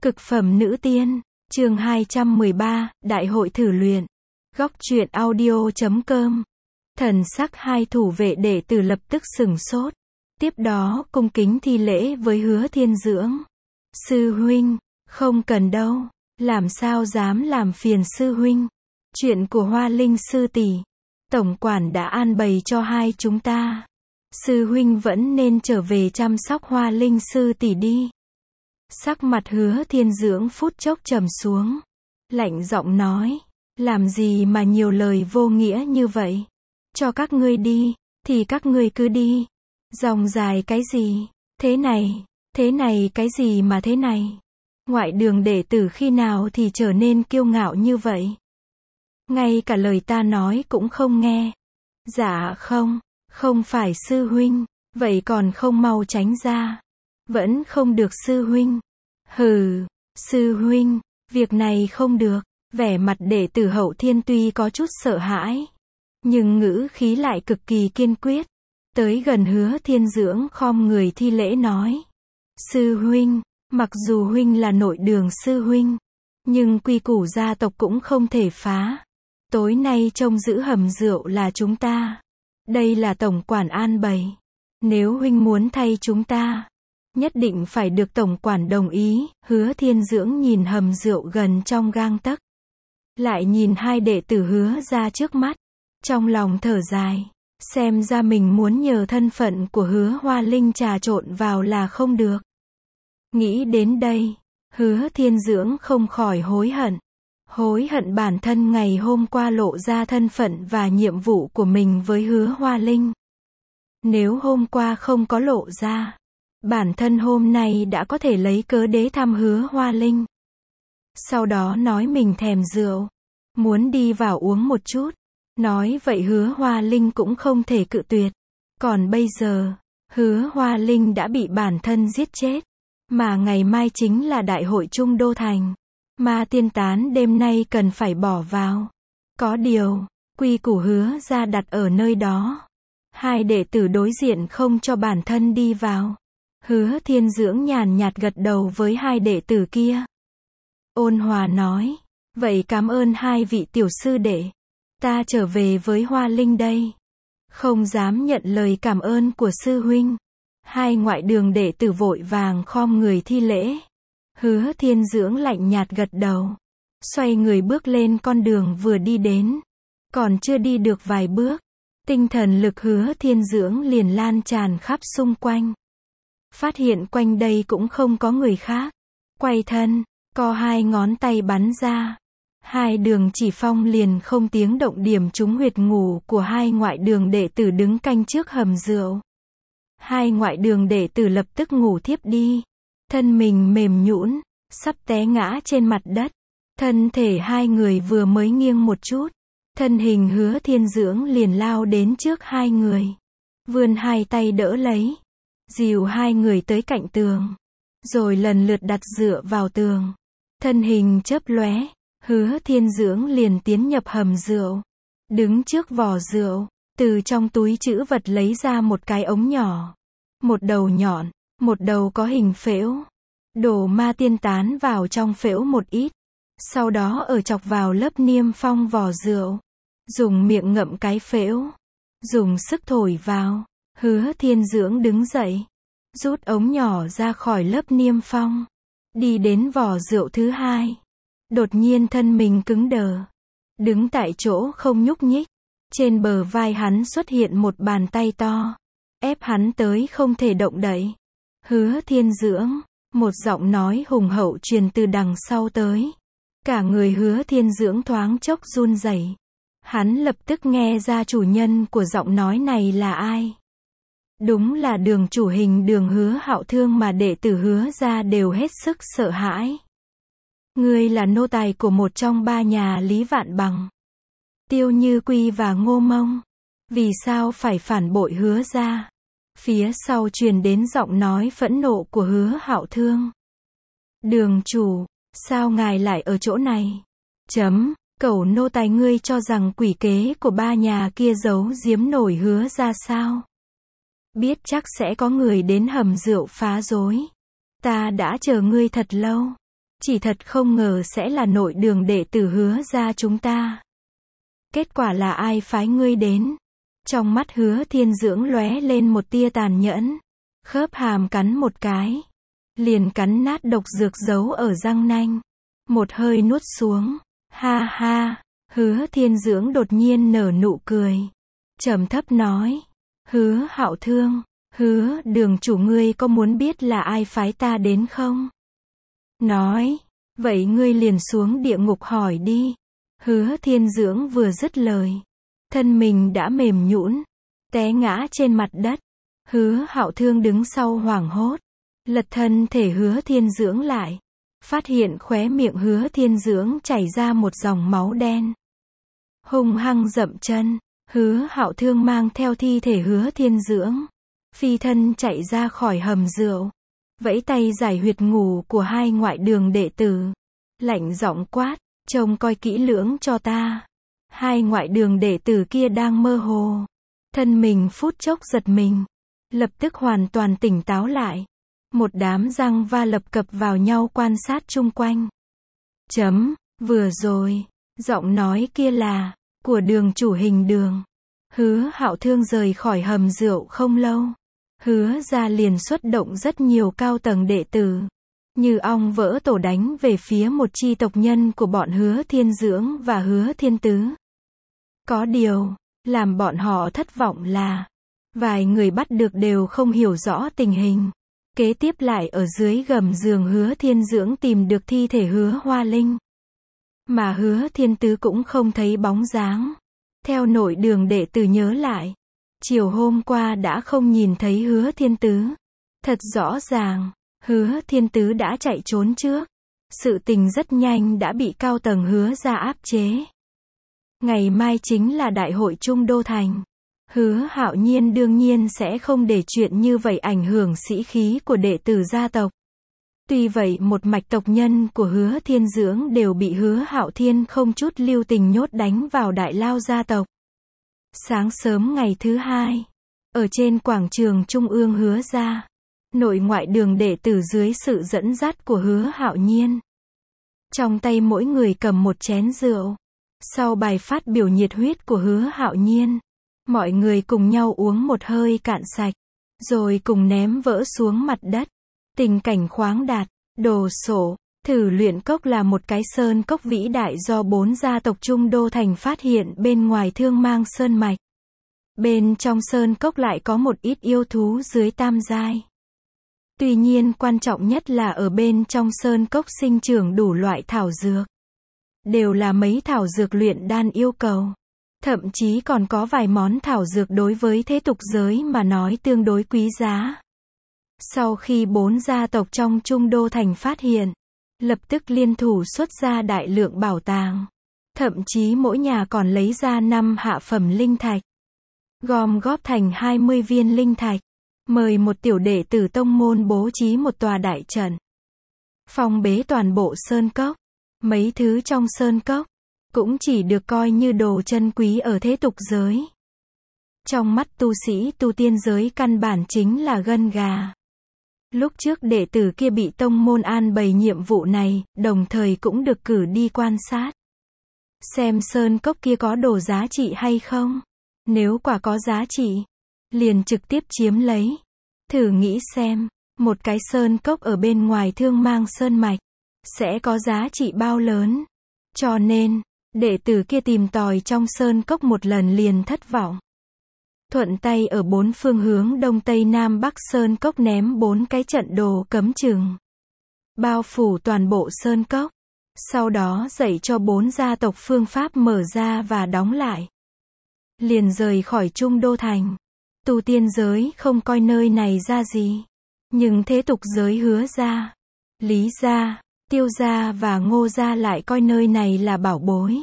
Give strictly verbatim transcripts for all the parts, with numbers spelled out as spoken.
Cực phẩm nữ tiên, chương hai trăm mười ba, Đại hội thử luyện. Góc truyện audio chấm com. Thần sắc hai thủ vệ đệ tử lập tức sửng sốt. Tiếp đó, cung kính thi lễ với Hứa Thiên Dưỡng. Sư huynh, không cần đâu, làm sao dám làm phiền sư huynh. Chuyện của Hoa Linh sư tỷ, tổng quản đã an bày cho hai chúng ta. Sư huynh vẫn nên trở về chăm sóc Hoa Linh sư tỷ đi. Sắc mặt Hứa Thiên Dưỡng phút chốc trầm xuống, lạnh giọng nói, làm gì mà nhiều lời vô nghĩa như vậy? Cho các ngươi đi, thì các ngươi cứ đi. Dòng dài cái gì? Thế này, thế này cái gì mà thế này? Ngoại đường đệ tử khi nào thì trở nên kiêu ngạo như vậy? Ngay cả lời ta nói cũng không nghe. Dạ không, không phải sư huynh, vậy còn không mau tránh ra. Vẫn không được sư huynh. Hừ, sư huynh, việc này không được. Vẻ mặt đệ tử Hậu Thiên tuy có chút sợ hãi, nhưng ngữ khí lại cực kỳ kiên quyết. Tới gần Hứa Thiên Dưỡng khom người thi lễ nói. Sư huynh, mặc dù huynh là nội đường sư huynh, nhưng quy củ gia tộc cũng không thể phá. Tối nay trông giữ hầm rượu là chúng ta. Đây là tổng quản an bày. Nếu huynh muốn thay chúng ta, nhất định phải được tổng quản đồng ý. Hứa Thiên Dưỡng nhìn hầm rượu gần trong gang tấc, lại nhìn hai đệ tử Hứa ra trước mắt, trong lòng thở dài. Xem ra mình muốn nhờ thân phận của Hứa Hoa Linh trà trộn vào là không được. Nghĩ đến đây, Hứa Thiên Dưỡng không khỏi hối hận. Hối hận bản thân ngày hôm qua lộ ra thân phận và nhiệm vụ của mình với Hứa Hoa Linh. Nếu hôm qua không có lộ ra, bản thân hôm nay đã có thể lấy cớ đế thăm Hứa Hoa Linh. Sau đó nói mình thèm rượu, muốn đi vào uống một chút. Nói vậy Hứa Hoa Linh cũng không thể cự tuyệt. Còn bây giờ, Hứa Hoa Linh đã bị bản thân giết chết. Mà ngày mai chính là đại hội Trung Đô Thành. Ma tiên tán đêm nay cần phải bỏ vào. Có điều, quy củ Hứa ra đặt ở nơi đó. Hai đệ tử đối diện không cho bản thân đi vào. Hứa Thiên Dưỡng nhàn nhạt gật đầu với hai đệ tử kia. Ôn hòa nói, vậy cảm ơn hai vị tiểu sư đệ. Ta trở về với Hoa Linh đây. Không dám nhận lời cảm ơn của sư huynh. Hai ngoại đường đệ tử vội vàng khom người thi lễ. Hứa Thiên Dưỡng lạnh nhạt gật đầu, xoay người bước lên con đường vừa đi đến. Còn chưa đi được vài bước, tinh thần lực Hứa Thiên Dưỡng liền lan tràn khắp xung quanh. Phát hiện quanh đây cũng không có người khác. Quay thân, co hai ngón tay bắn ra. Hai đường chỉ phong liền không tiếng động điểm trúng huyệt ngủ của hai ngoại đường đệ tử đứng canh trước hầm rượu. Hai ngoại đường đệ tử lập tức ngủ thiếp đi. Thân mình mềm nhũn, sắp té ngã trên mặt đất. Thân thể hai người vừa mới nghiêng một chút, thân hình Hứa Thiên Dưỡng liền lao đến trước hai người. Vươn hai tay đỡ lấy, dìu hai người tới cạnh tường. Rồi lần lượt đặt dựa vào tường. Thân hình chớp lóe, Hứa Thiên Dưỡng liền tiến nhập hầm rượu. Đứng trước vò rượu, từ trong túi trữ vật lấy ra một cái ống nhỏ. Một đầu nhọn, một đầu có hình phễu. Đổ ma tiên tán vào trong phễu một ít. Sau đó ở chọc vào lớp niêm phong vò rượu. Dùng miệng ngậm cái phễu. Dùng sức thổi vào. Hứa Thiên Dưỡng đứng dậy, rút ống nhỏ ra khỏi lớp niêm phong. Đi đến vò rượu thứ hai. Đột nhiên thân mình cứng đờ. Đứng tại chỗ không nhúc nhích. Trên bờ vai hắn xuất hiện một bàn tay to. Ép hắn tới không thể động đậy. Hứa Thiên Dưỡng. Một giọng nói hùng hậu truyền từ đằng sau tới. Cả người Hứa Thiên Dưỡng thoáng chốc run rẩy. Hắn lập tức nghe ra chủ nhân của giọng nói này là ai. Đúng là đường chủ Hình Đường Hứa Hạo Thương mà đệ tử Hứa ra đều hết sức sợ hãi. Ngươi là nô tài của một trong ba nhà Lý Vạn Bằng, Tiêu Như Quy và Ngô Mông. Vì sao phải phản bội Hứa ra? Phía sau truyền đến giọng nói phẫn nộ của Hứa Hạo Thương. Đường chủ, sao ngài lại ở chỗ này? Chấm, cẩu nô tài ngươi cho rằng quỷ kế của ba nhà kia giấu giếm nổi Hứa ra sao? Biết chắc sẽ có người đến hầm rượu phá rối. Ta đã chờ ngươi thật lâu. chỉ thật không ngờ sẽ là nội đường đệ tử Hứa gia chúng ta. Kết quả là ai phái ngươi đến? Trong mắt Hứa Thiên Dưỡng lóe lên một tia tàn nhẫn, khớp hàm cắn một cái, liền cắn nát độc dược giấu ở răng nanh, một hơi nuốt xuống. Ha ha, Hứa Thiên Dưỡng đột nhiên nở nụ cười, trầm thấp nói, Hứa Hạo Thương, Hứa đường chủ, ngươi có muốn biết là ai phái ta đến không? Nói, vậy ngươi liền xuống địa ngục hỏi đi. Hứa Thiên Dưỡng vừa dứt lời, thân mình đã mềm nhũn, té ngã trên mặt đất. Hứa Hạo Thương đứng sau hoảng hốt, lật thân thể Hứa Thiên Dưỡng lại, phát hiện khóe miệng Hứa Thiên Dưỡng chảy ra một dòng máu đen. Hung hăng dậm chân, Hứa Hạo Thương mang theo thi thể Hứa Thiên Dưỡng, phi thân chạy ra khỏi hầm rượu, vẫy tay giải huyệt ngủ của hai ngoại đường đệ tử, lạnh giọng quát, trông coi kỹ lưỡng cho ta. Hai ngoại đường đệ tử kia đang mơ hồ, thân mình phút chốc giật mình, lập tức hoàn toàn tỉnh táo lại. Một đám răng va lập cập vào nhau quan sát chung quanh. Chấm, vừa rồi, giọng nói kia là của đường chủ Hình Đường. Hứa Hạo Thương rời khỏi hầm rượu không lâu, Hứa gia liền xuất động rất nhiều cao tầng đệ tử, như ong vỡ tổ đánh về phía một chi tộc nhân của bọn Hứa Thiên Dưỡng và Hứa Thiên Tứ. Có điều, làm bọn họ thất vọng là, vài người bắt được đều không hiểu rõ tình hình. Kế tiếp lại ở dưới gầm giường Hứa Thiên Dưỡng tìm được thi thể Hứa Hoa Linh. Mà Hứa Thiên Tứ cũng không thấy bóng dáng. Theo nội đường đệ tử nhớ lại, chiều hôm qua đã không nhìn thấy Hứa Thiên Tứ. Thật rõ ràng, Hứa Thiên Tứ đã chạy trốn trước. Sự tình rất nhanh đã bị cao tầng Hứa gia áp chế. Ngày mai chính là đại hội Trung Đô Thành. Hứa Hạo Nhiên đương nhiên sẽ không để chuyện như vậy ảnh hưởng sĩ khí của đệ tử gia tộc. Tuy vậy một mạch tộc nhân của Hứa Thiên Dưỡng đều bị Hứa Hạo Thiên không chút lưu tình nhốt đánh vào đại lao gia tộc. Sáng sớm ngày thứ hai, ở trên quảng trường trung ương Hứa gia, nội ngoại đường đệ tử dưới sự dẫn dắt của Hứa Hạo Nhiên, trong tay mỗi người cầm một chén rượu. Sau bài phát biểu nhiệt huyết của Hứa Hạo Nhiên, mọi người cùng nhau uống một hơi cạn sạch, rồi cùng ném vỡ xuống mặt đất. Tình cảnh khoáng đạt, đồ sộ. Thử Luyện Cốc là một cái sơn cốc vĩ đại do bốn gia tộc Trung Đô Thành phát hiện bên ngoài Thương Mang Sơn Mạch. Bên trong sơn cốc lại có một ít yêu thú dưới tam giai. Tuy nhiên quan trọng nhất là ở bên trong sơn cốc sinh trưởng đủ loại thảo dược. Đều là mấy thảo dược luyện đan yêu cầu. Thậm chí còn có vài món thảo dược đối với thế tục giới mà nói tương đối quý giá. Sau khi bốn gia tộc trong Trung Đô Thành phát hiện, lập tức liên thủ xuất ra đại lượng bảo tàng. Thậm chí mỗi nhà còn lấy ra năm hạ phẩm linh thạch, gom góp thành hai mươi viên linh thạch, mời một tiểu đệ tử tông môn bố trí một tòa đại trận, phong bế toàn bộ sơn cốc. Mấy thứ trong sơn cốc cũng chỉ được coi như đồ chân quý ở thế tục giới. Trong mắt tu sĩ tu tiên giới căn bản chính là gân gà. Lúc trước đệ tử kia bị tông môn an bày nhiệm vụ này, đồng thời cũng được cử đi quan sát. Xem sơn cốc kia có đồ giá trị hay không. Nếu quả có giá trị, liền trực tiếp chiếm lấy. Thử nghĩ xem, một cái sơn cốc ở bên ngoài Thương Mang Sơn Mạch, sẽ có giá trị bao lớn. Cho nên, đệ tử kia tìm tòi trong sơn cốc một lần liền thất vọng. Thuận tay ở bốn phương hướng đông tây nam bắc sơn cốc ném bốn cái trận đồ cấm chừng, bao phủ toàn bộ sơn cốc. Sau đó dạy cho bốn gia tộc phương pháp mở ra và đóng lại. Liền rời khỏi Trung Đô Thành. Tu tiên giới không coi nơi này ra gì. Nhưng thế tục giới Hứa gia, Lý gia, Tiêu gia và Ngô gia lại coi nơi này là bảo bối.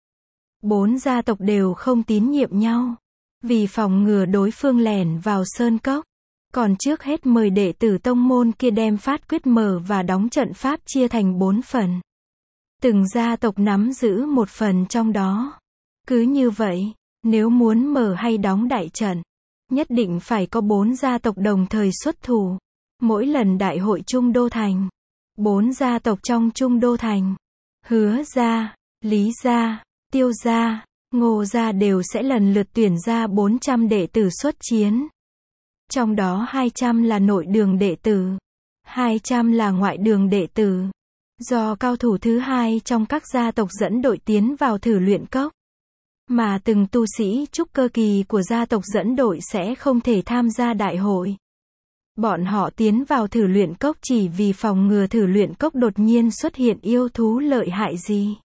Bốn gia tộc đều không tín nhiệm nhau. Vì phòng ngừa đối phương lẻn vào sơn cốc, còn trước hết mời đệ tử tông môn kia đem phát quyết mở và đóng trận pháp chia thành bốn phần. Từng gia tộc nắm giữ một phần trong đó. Cứ như vậy, nếu muốn mở hay đóng đại trận, nhất định phải có bốn gia tộc đồng thời xuất thủ. Mỗi lần đại hội Trung Đô Thành, Bốn gia tộc trong Trung Đô Thành, Hứa gia, Lý gia, Tiêu gia, Ngô gia đều sẽ lần lượt tuyển ra bốn trăm đệ tử xuất chiến. Trong đó hai trăm là nội đường đệ tử, hai trăm là ngoại đường đệ tử. Do cao thủ thứ hai trong các gia tộc dẫn đội tiến vào thử luyện cốc. Mà từng tu sĩ trúc cơ kỳ của gia tộc dẫn đội sẽ không thể tham gia đại hội. Bọn họ tiến vào thử luyện cốc chỉ vì phòng ngừa thử luyện cốc đột nhiên xuất hiện yêu thú lợi hại gì.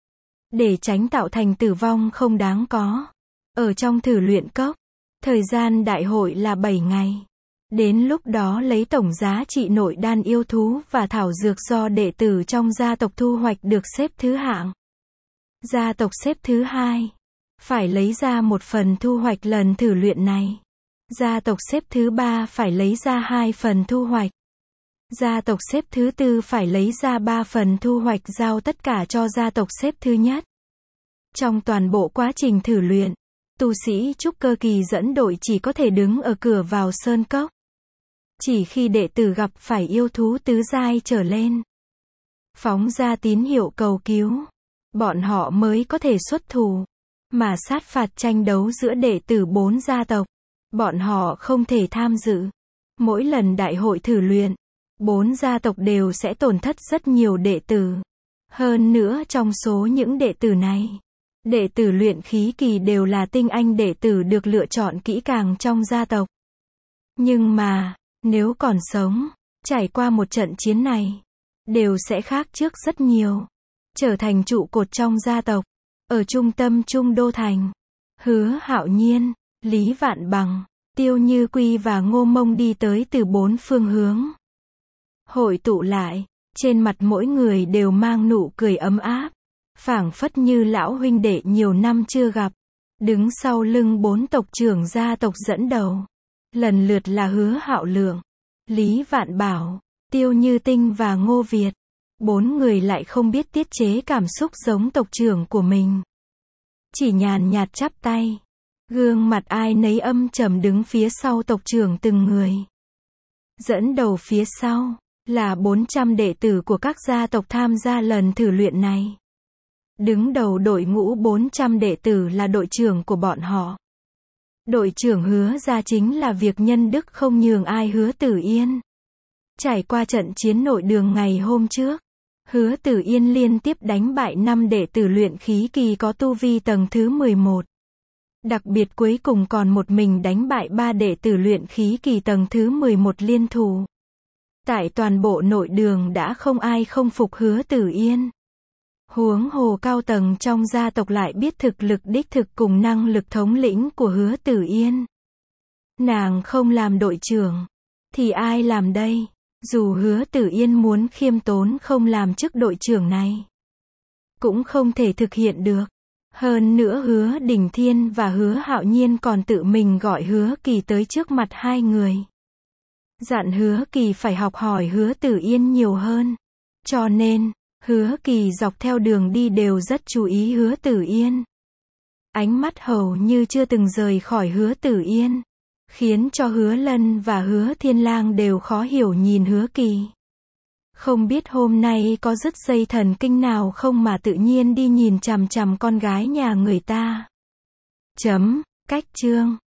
Để tránh tạo thành tử vong không đáng có. Ở trong thử luyện cốc, thời gian đại hội là bảy ngày. Đến lúc đó lấy tổng giá trị nội đan yêu thú và thảo dược do đệ tử trong gia tộc thu hoạch được xếp thứ hạng. Gia tộc xếp thứ hai phải lấy ra một phần thu hoạch lần thử luyện này. Gia tộc xếp thứ ba phải lấy ra hai phần thu hoạch. Gia tộc xếp thứ tư phải lấy ra ba phần thu hoạch giao tất cả cho gia tộc xếp thứ nhất. Trong toàn bộ quá trình thử luyện, tu sĩ trúc cơ kỳ dẫn đội chỉ có thể đứng ở cửa vào sơn cốc. Chỉ khi đệ tử gặp phải yêu thú tứ giai trở lên, phóng ra tín hiệu cầu cứu, bọn họ mới có thể xuất thủ. Mà sát phạt tranh đấu giữa đệ tử bốn gia tộc, bọn họ không thể tham dự. Mỗi lần đại hội thử luyện, bốn gia tộc đều sẽ tổn thất rất nhiều đệ tử. Hơn nữa trong số những đệ tử này, đệ tử luyện khí kỳ đều là tinh anh đệ tử được lựa chọn kỹ càng trong gia tộc. Nhưng mà, nếu còn sống, trải qua một trận chiến này, đều sẽ khác trước rất nhiều. Trở thành trụ cột trong gia tộc. Ở trung tâm Trung Đô Thành, Hứa Hạo Nhiên, Lý Vạn Bằng, Tiêu Như Quy và Ngô Mông đi tới từ bốn phương hướng. Hội tụ lại, trên mặt mỗi người đều mang nụ cười ấm áp, phảng phất như lão huynh đệ nhiều năm chưa gặp. Đứng sau lưng bốn tộc trưởng gia tộc dẫn đầu, lần lượt là Hứa Hạo Lượng, Lý Vạn Bảo, Tiêu Như Tinh và Ngô Việt. Bốn người lại không biết tiết chế cảm xúc giống tộc trưởng của mình. Chỉ nhàn nhạt chắp tay. Gương mặt ai nấy âm trầm đứng phía sau tộc trưởng từng người. Dẫn đầu phía sau, là bốn trăm đệ tử của các gia tộc tham gia lần thử luyện này. Đứng đầu đội ngũ bốn trăm đệ tử là đội trưởng của bọn họ. Đội trưởng Hứa gia chính là việc nhân đức không nhường ai Hứa Tử Yên. Trải qua trận chiến nội đường ngày hôm trước, Hứa Tử Yên liên tiếp đánh bại năm đệ tử luyện khí kỳ có tu vi tầng thứ mười một. Đặc biệt cuối cùng còn một mình đánh bại ba đệ tử luyện khí kỳ tầng thứ mười một liên thủ. Tại toàn bộ nội đường đã không ai không phục Hứa Tử Yên. Huống hồ cao tầng trong gia tộc lại biết thực lực đích thực cùng năng lực thống lĩnh của Hứa Tử Yên. Nàng không làm đội trưởng, thì ai làm đây? Dù Hứa Tử Yên muốn khiêm tốn không làm chức đội trưởng này, cũng không thể thực hiện được. Hơn nữa Hứa Đình Thiên và Hứa Hạo Nhiên còn tự mình gọi Hứa Kỳ tới trước mặt hai người. Dặn Hứa Kỳ phải học hỏi Hứa Tử Yên nhiều hơn. Cho nên, Hứa Kỳ dọc theo đường đi đều rất chú ý Hứa Tử Yên. Ánh mắt hầu như chưa từng rời khỏi Hứa Tử Yên. Khiến cho Hứa Lân và Hứa Thiên Lang đều khó hiểu nhìn Hứa Kỳ. Không biết hôm nay có dứt dây thần kinh nào không mà tự nhiên đi nhìn chằm chằm con gái nhà người ta. Chấm, cách chương.